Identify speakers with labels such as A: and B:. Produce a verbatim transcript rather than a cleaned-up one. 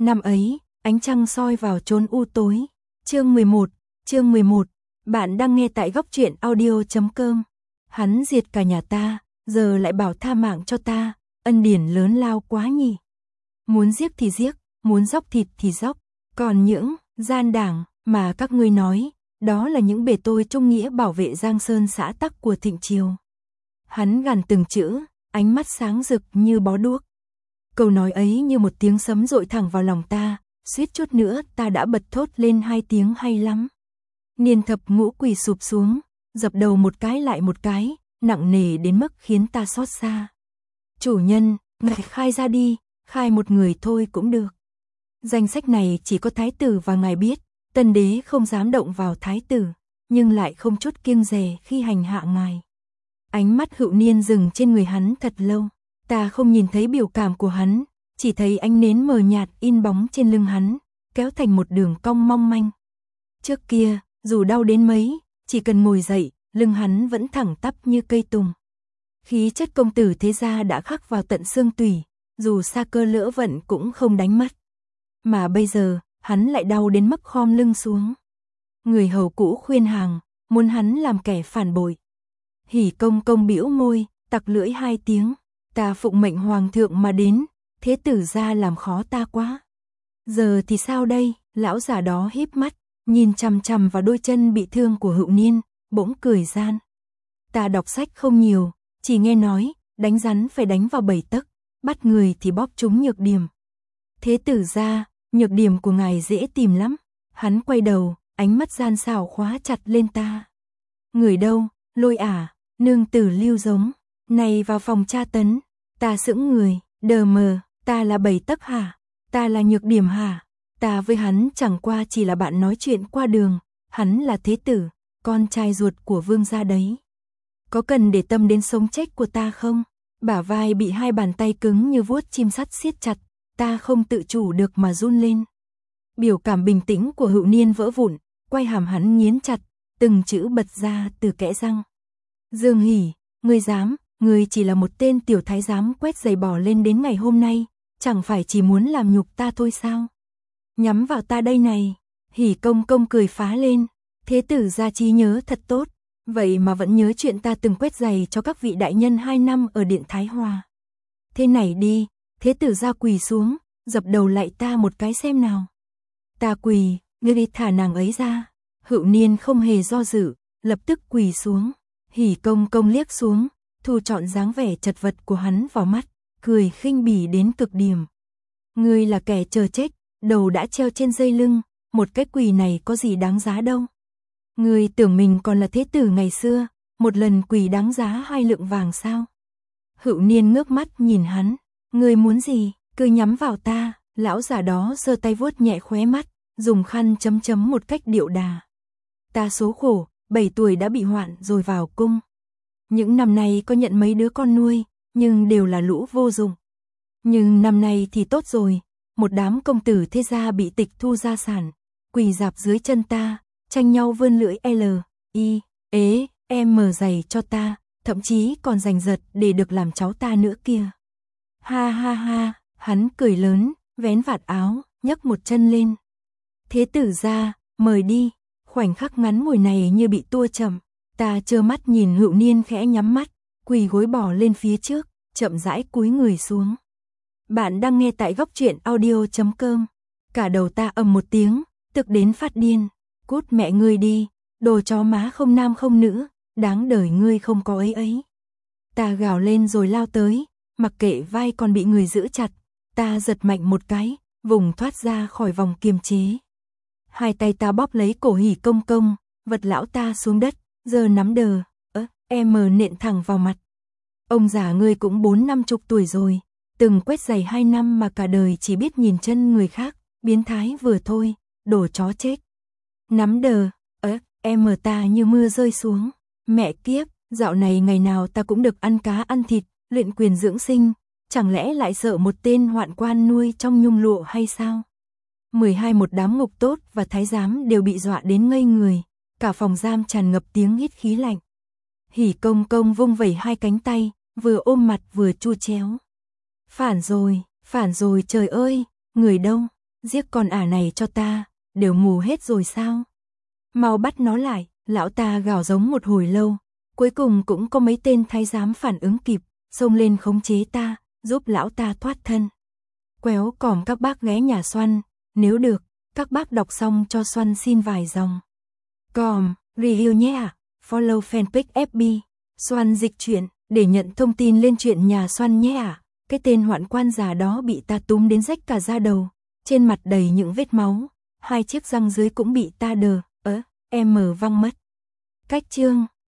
A: Năm ấy, ánh trăng soi vào chốn u tối. Chương mười một, chương mười một. Bạn đang nghe tại góc truyện audio chấm com. Hắn diệt cả nhà ta, giờ lại bảo tha mạng cho ta, ân điển lớn lao quá nhỉ. Muốn giết thì giết, muốn dóc thịt thì dóc, còn những gian đảng mà các ngươi nói, đó là những bề tôi trung nghĩa bảo vệ Giang Sơn xã tắc của Thịnh Triều. Hắn gằn từng chữ, ánh mắt sáng rực như bó đuốc. Câu nói ấy như một tiếng sấm dội thẳng vào lòng ta, suýt chút nữa ta đã bật thốt lên hai tiếng hay lắm. Niên thập ngũ quỳ sụp xuống, dập đầu một cái lại một cái, nặng nề đến mức khiến ta xót xa. Chủ nhân, ngài khai ra đi, khai một người thôi cũng được. Danh sách này chỉ có thái tử và ngài biết, tân đế không dám động vào thái tử, nhưng lại không chút kiêng dè khi hành hạ ngài. Ánh mắt Hữu Niên dừng trên người hắn thật lâu, ta không nhìn thấy biểu cảm của hắn, chỉ thấy ánh nến mờ nhạt in bóng trên lưng hắn, kéo thành một đường cong mong manh. Trước kia, dù đau đến mấy, chỉ cần ngồi dậy, lưng hắn vẫn thẳng tắp như cây tùng. Khí chất công tử thế gia đã khắc vào tận xương tủy, dù sa cơ lỡ vận cũng không đánh mất. Mà bây giờ, hắn lại đau đến mức khom lưng xuống. Người hầu cũ khuyên hàng, muốn hắn làm kẻ phản bội. Hỉ Công Công bĩu môi, tặc lưỡi hai tiếng, ta phụng mệnh hoàng thượng mà đến, thế tử gia làm khó ta quá. Giờ thì sao đây? Lão già đó híp mắt, nhìn chằm chằm vào đôi chân bị thương của Hữu Niên, bỗng cười gian. Ta đọc sách không nhiều, chỉ nghe nói, đánh rắn phải đánh vào bảy tấc, bắt người thì bóp trúng nhược điểm. Thế tử gia, nhược điểm của ngài dễ tìm lắm. Hắn quay đầu, ánh mắt gian xảo khóa chặt lên ta. Người đâu? Lôi à, nương tử Lưu giống. Này vào phòng tra tấn. Ta sững người, đờ mờ, ta là bảy tấc hả? Ta là nhược điểm hả? Ta với hắn chẳng qua chỉ là bạn nói chuyện qua đường, hắn là thế tử, con trai ruột của vương gia đấy. Có cần để tâm đến sống chết của ta không? Bả vai bị hai bàn tay cứng như vuốt chim sắt siết chặt, ta không tự chủ được mà run lên. Biểu cảm bình tĩnh của Hữu Niên vỡ vụn, quay hàm hắn nghiến chặt, từng chữ bật ra từ kẽ răng. Dương Hỉ, ngươi dám, ngươi chỉ là một tên tiểu thái giám quét giày bỏ lên đến ngày hôm nay, chẳng phải chỉ muốn làm nhục ta thôi sao? Nhắm vào ta đây này. Hỉ Công Công cười phá lên, thế tử gia trí nhớ thật tốt, vậy mà vẫn nhớ chuyện ta từng quét giày cho các vị đại nhân hai năm ở Điện Thái Hòa. Thế này đi, thế tử gia quỳ xuống, dập đầu lạy ta một cái xem nào. Ta quỳ, ngươi đi thả nàng ấy ra. Hữu Niên không hề do dự, lập tức quỳ xuống. Hỉ Công Công liếc xuống, thu trọn dáng vẻ chật vật của hắn vào mắt, cười khinh bỉ đến cực điểm. Ngươi là kẻ chờ chết, đầu đã treo trên dây lưng, một cái quỳ này có gì đáng giá đâu. Ngươi tưởng mình còn là thế tử ngày xưa, một lần quỳ đáng giá hai lượng vàng sao? Hữu Niên ngước mắt nhìn hắn, ngươi muốn gì, cứ nhắm vào ta. Lão già đó giơ tay vuốt nhẹ khóe mắt, dùng khăn chấm chấm một cách điệu đà. Ta số khổ, bảy tuổi đã bị hoạn rồi vào cung. Những năm nay có nhận mấy đứa con nuôi, nhưng đều là lũ vô dụng. Nhưng năm nay thì tốt rồi, một đám công tử thế gia bị tịch thu gia sản, quỳ rạp dưới chân ta, tranh nhau vươn lưỡi L, I, ế, M giày cho ta, thậm chí còn giành giật để được làm cháu ta nữa kia. Ha ha ha, hắn cười lớn, vén vạt áo, nhấc một chân lên. Thế tử gia, mời đi. Khoảnh khắc ngắn ngủi này như bị tua chậm, ta trơ mắt nhìn Hữu Niên khẽ nhắm mắt, quỳ gối bỏ lên phía trước, chậm rãi cúi người xuống. Bạn đang nghe tại góc truyện audio chấm com. Cả đầu ta ầm một tiếng, tức đến phát điên. Cút mẹ ngươi đi, đồ chó má không nam không nữ, đáng đời ngươi không có ấy ấy. Ta gào lên rồi lao tới, mặc kệ vai còn bị người giữ chặt, ta giật mạnh một cái, vùng thoát ra khỏi vòng kiềm chế. Hai tay ta bóp lấy cổ Hỉ Công Công, vật lão ta xuống đất, giờ nắm đờ, ớ, em nện thẳng vào mặt. Ông già ngươi cũng bốn năm chục tuổi rồi, từng quét giày hai năm mà cả đời chỉ biết nhìn chân người khác, biến thái vừa thôi, đồ chó chết. Nắm đờ, ớ, em ta như mưa rơi xuống. Mẹ kiếp, dạo này ngày nào ta cũng được ăn cá ăn thịt, luyện quyền dưỡng sinh, chẳng lẽ lại sợ một tên hoạn quan nuôi trong nhung lụa hay sao? mười hai một đám ngục tốt và thái giám đều bị dọa đến ngây người, cả phòng giam tràn ngập tiếng hít khí lạnh. Hỉ Công Công vung vẩy hai cánh tay, vừa ôm mặt vừa chu chéo. Phản rồi, phản rồi trời ơi, người đâu? giết con ả này cho ta, đều mù hết rồi sao? Mau bắt nó lại, lão ta gào giống một hồi lâu, cuối cùng cũng có mấy tên thái giám phản ứng kịp, xông lên khống chế ta, giúp lão ta thoát thân. Quéo còm các bác ghé nhà Xoăn, nếu được, các bác đọc xong cho Xoăn xin vài dòng. Còm, review nhé ạ, follow fanpage ép bê, Xoăn dịch truyện, để nhận thông tin lên chuyện nhà Xoăn nhé ạ. Cái tên hoạn quan già đó bị ta túm đến rách cả da đầu, trên mặt đầy những vết máu, hai chiếc răng dưới cũng bị ta đờ, ớ, em mở văng mất. Cách chương